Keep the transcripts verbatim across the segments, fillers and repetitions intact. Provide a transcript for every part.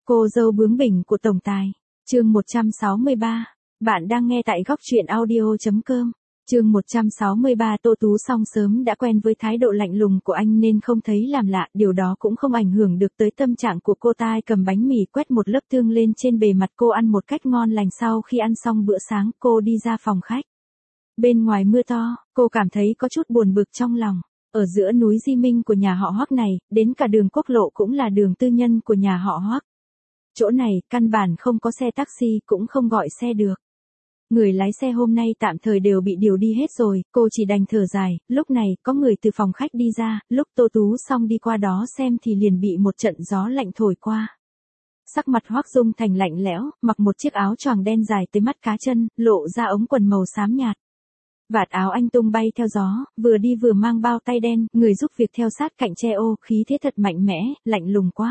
Cô dâu bướng bỉnh của tổng tài. Chương một trăm sáu mươi ba. Bạn đang nghe tại góc truyện audio chấm com. Chương một trăm sáu mươi ba. Tô Tú Song sớm đã quen với thái độ lạnh lùng của anh nên không thấy làm lạ, điều đó cũng không ảnh hưởng được tới tâm trạng của cô ta. Cầm bánh mì quét một lớp tương lên trên bề mặt cô ăn một cách ngon lành. Sau khi ăn xong bữa sáng, cô đi ra phòng khách. Bên ngoài mưa to, cô cảm thấy có chút buồn bực trong lòng. Ở giữa núi Di Minh của nhà họ Hoắc này, đến cả đường quốc lộ cũng là đường tư nhân của nhà họ Hoắc. Chỗ này, căn bản không có xe taxi, cũng không gọi xe được. Người lái xe hôm nay tạm thời đều bị điều đi hết rồi, cô chỉ đành thở dài. Lúc này, có người từ phòng khách đi ra, lúc Tô Tú Song đi qua đó xem thì liền bị một trận gió lạnh thổi qua. Sắc mặt Hoắc Dung Thành lạnh lẽo, mặc một chiếc áo choàng đen dài tới mắt cá chân, lộ ra ống quần màu xám nhạt. Vạt áo anh tung bay theo gió, vừa đi vừa mang bao tay đen, người giúp việc theo sát cạnh che ô, khí thế thật mạnh mẽ, lạnh lùng quá.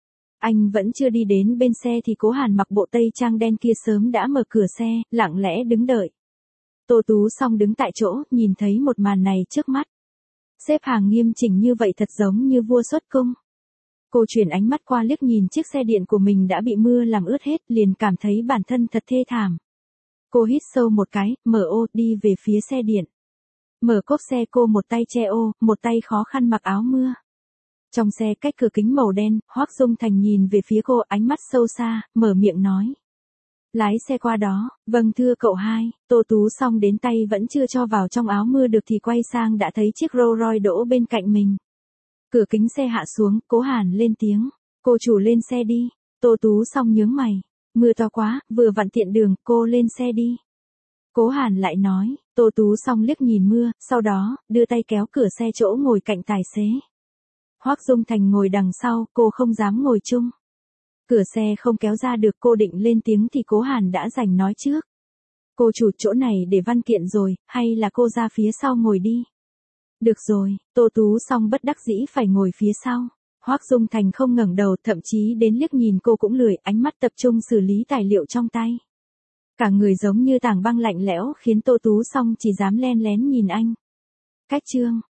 Anh vẫn chưa đi đến bên xe thì Cố Hàn mặc bộ tây trang đen kia sớm đã mở cửa xe, lặng lẽ đứng đợi. Tô Tú Song đứng tại chỗ, nhìn thấy một màn này trước mắt. Xếp hàng nghiêm chỉnh như vậy thật giống như vua xuất cung. Cô chuyển ánh mắt qua liếc nhìn chiếc xe điện của mình đã bị mưa làm ướt hết, liền cảm thấy bản thân thật thê thảm. Cô hít sâu một cái, mở ô, đi về phía xe điện. Mở cốp xe cô một tay che ô, một tay khó khăn mặc áo mưa. Trong xe cách cửa kính màu đen, Hoắc Dung Thành nhìn về phía cô, ánh mắt sâu xa, mở miệng nói. Lái xe qua đó, vâng thưa cậu hai. Tô Tú Song đến tay vẫn chưa cho vào trong áo mưa được thì quay sang đã thấy chiếc Rolls Royce đỗ bên cạnh mình. Cửa kính xe hạ xuống, Cố Hàn lên tiếng. Cô chủ lên xe đi. Tô Tú Song nhướng mày. Mưa to quá, vừa vặn tiện đường, cô lên xe đi. Cố Hàn lại nói. Tô Tú Song liếc nhìn mưa, sau đó, đưa tay kéo cửa xe chỗ ngồi cạnh tài xế. Hoắc Dung Thành ngồi đằng sau, cô không dám ngồi chung. Cửa xe không kéo ra được, cô định lên tiếng thì Cố Hàn đã giành nói trước. Cô chủ, chỗ này để văn kiện rồi, hay là cô ra phía sau ngồi đi. Được rồi, Tô Tú Song bất đắc dĩ phải ngồi phía sau. Hoắc Dung Thành không ngẩng đầu, thậm chí đến liếc nhìn cô cũng lười, ánh mắt tập trung xử lý tài liệu trong tay. Cả người giống như tảng băng lạnh lẽo khiến Tô Tú Song chỉ dám len lén nhìn anh. Cách chương